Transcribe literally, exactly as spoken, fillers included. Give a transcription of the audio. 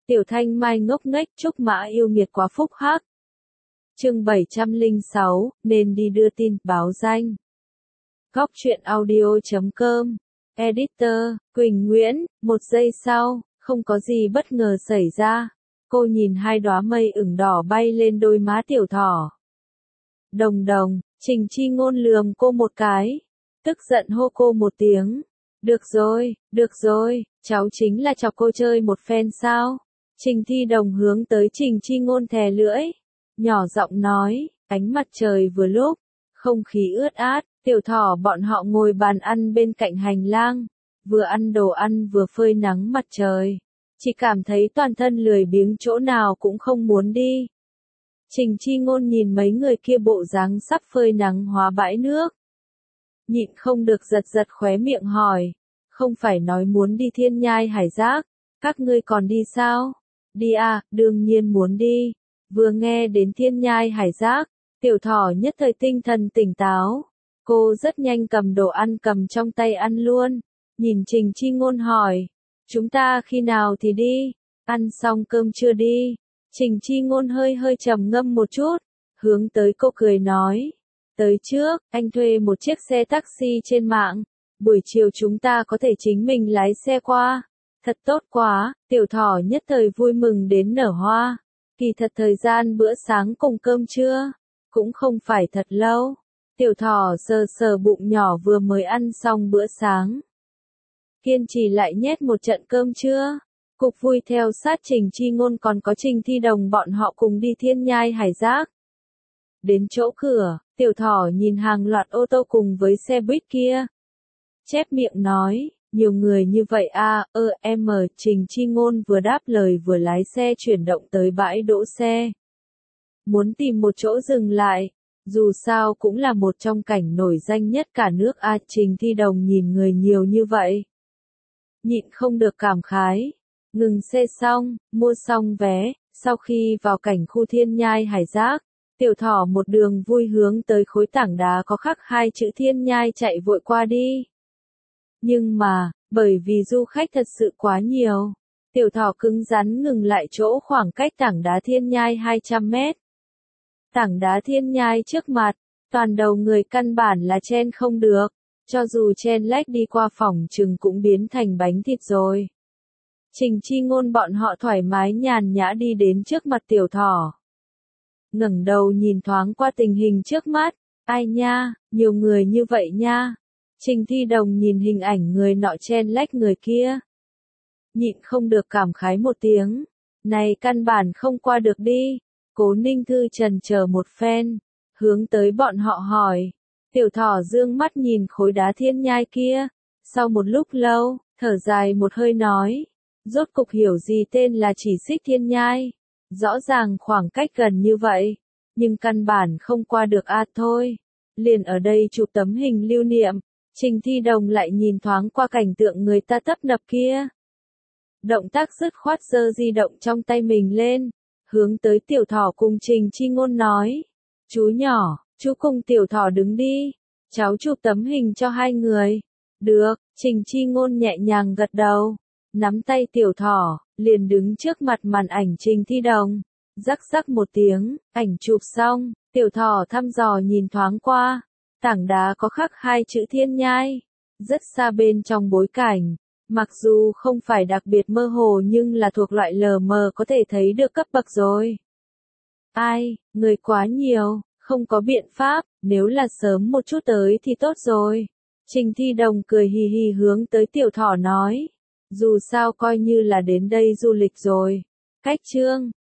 Tiểu Thanh Mai ngốc nghếch, Trúc Mã yêu nghiệt quá phúc hắc. Chương bảy trăm lẻ sáu, nên đi đưa tin, báo danh. Góc truyện audio chấm com. Editor, Quỳnh Nguyễn. Một giây sau, không có gì bất ngờ xảy ra. Cô nhìn hai đóa mây ửng đỏ bay lên đôi má tiểu thỏ. Đồng đồng, Trình Chi Ngôn lườm cô một cái. Tức giận hô cô một tiếng. Được rồi, được rồi, cháu chính là chọc cô chơi một phen sao? Trình Thi Đồng hướng tới Trình Chi Ngôn thè lưỡi. Nhỏ giọng nói, ánh mặt trời vừa lúc, không khí ướt át, tiểu thỏ bọn họ ngồi bàn ăn bên cạnh hành lang, vừa ăn đồ ăn vừa phơi nắng mặt trời. Chỉ cảm thấy toàn thân lười biếng chỗ nào cũng không muốn đi. Trình Chi Ngôn nhìn mấy người kia bộ dáng sắp phơi nắng hóa bãi nước. Nhịn không được giật giật khóe miệng hỏi, không phải nói muốn đi Thiên Nhai Hải Giác, các ngươi còn đi sao? Đi à, đương nhiên muốn đi. Vừa nghe đến Thiên Nhai Hải Giác, tiểu thỏ nhất thời tinh thần tỉnh táo. Cô rất nhanh cầm đồ ăn cầm trong tay ăn luôn. Nhìn Trình Chi Ngôn hỏi, chúng ta khi nào thì đi? Ăn xong cơm chưa đi? Trình Chi Ngôn hơi hơi trầm ngâm một chút, hướng tới cô cười nói. Tới trước, anh thuê một chiếc xe taxi trên mạng. Buổi chiều chúng ta có thể chính mình lái xe qua. Thật tốt quá, tiểu thỏ nhất thời vui mừng đến nở hoa. Kỳ thật thời gian bữa sáng cùng cơm trưa, cũng không phải thật lâu. Tiểu thỏ sờ sờ bụng nhỏ vừa mới ăn xong bữa sáng. Kiên trì lại nhét một trận cơm trưa. Cục vui theo sát Trình Chi Ngôn còn có Trình Thi Đồng bọn họ cùng đi Thiên Nhai Hải Giác. Đến chỗ cửa, tiểu thỏ nhìn hàng loạt ô tô cùng với xe buýt kia. Chép miệng nói, nhiều người như vậy à, ơ em mờ, Trình Chi Ngôn vừa đáp lời vừa lái xe chuyển động tới bãi đỗ xe. Muốn tìm một chỗ dừng lại, dù sao cũng là một trong cảnh nổi danh nhất cả nước à, Trình Thi Đồng nhìn người nhiều như vậy. Nhịn không được cảm khái, ngừng xe xong, mua xong vé, sau khi vào cảnh khu Thiên Nhai Hải Giác. Tiểu thỏ một đường vui hướng tới khối tảng đá có khắc hai chữ Thiên Nhai chạy vội qua đi. Nhưng mà, bởi vì du khách thật sự quá nhiều, tiểu thỏ cứng rắn ngừng lại chỗ khoảng cách tảng đá Thiên Nhai hai trăm mét. Tảng đá Thiên Nhai trước mặt, toàn đầu người căn bản là chen không được, cho dù chen lách đi qua phòng chừng cũng biến thành bánh thịt rồi. Trình Chi Ngôn bọn họ thoải mái nhàn nhã đi đến trước mặt tiểu thỏ. Ngẩng đầu nhìn thoáng qua tình hình trước mắt, ai nha, nhiều người như vậy nha. Trình Thi Đồng nhìn hình ảnh người nọ chen lách người kia. Nhịn không được cảm khái một tiếng, này căn bản không qua được đi. Cố Ninh Thư chần chờ một phen, hướng tới bọn họ hỏi. Tiểu thỏ dương mắt nhìn khối đá Thiên Nhai kia, sau một lúc lâu, thở dài một hơi nói. Rốt cục hiểu gì tên là chỉ xích Thiên Nhai. Rõ ràng khoảng cách gần như vậy, nhưng căn bản không qua được a à thôi. Liền ở đây chụp tấm hình lưu niệm, Trình Thi Đồng lại nhìn thoáng qua cảnh tượng người ta tấp nập kia. Động tác dứt khoát giơ di động trong tay mình lên, hướng tới tiểu thỏ cùng Trình Chi Ngôn nói. Chú nhỏ, chú cùng tiểu thỏ đứng đi, cháu chụp tấm hình cho hai người. Được, Trình Chi Ngôn nhẹ nhàng gật đầu, nắm tay tiểu thỏ, liền đứng trước mặt màn ảnh Trình Thi Đồng. Rắc rắc một tiếng, ảnh chụp xong, tiểu thỏ thăm dò nhìn thoáng qua. Tảng đá có khắc hai chữ Thiên Nhai, rất xa bên trong bối cảnh. Mặc dù không phải đặc biệt mơ hồ nhưng là thuộc loại lờ mờ có thể thấy được cấp bậc rồi. Ai, người quá nhiều, không có biện pháp, nếu là sớm một chút tới thì tốt rồi. Trình Thi Đồng cười hì hì hướng tới tiểu thỏ nói. Dù sao coi như là đến đây du lịch rồi. Cách chương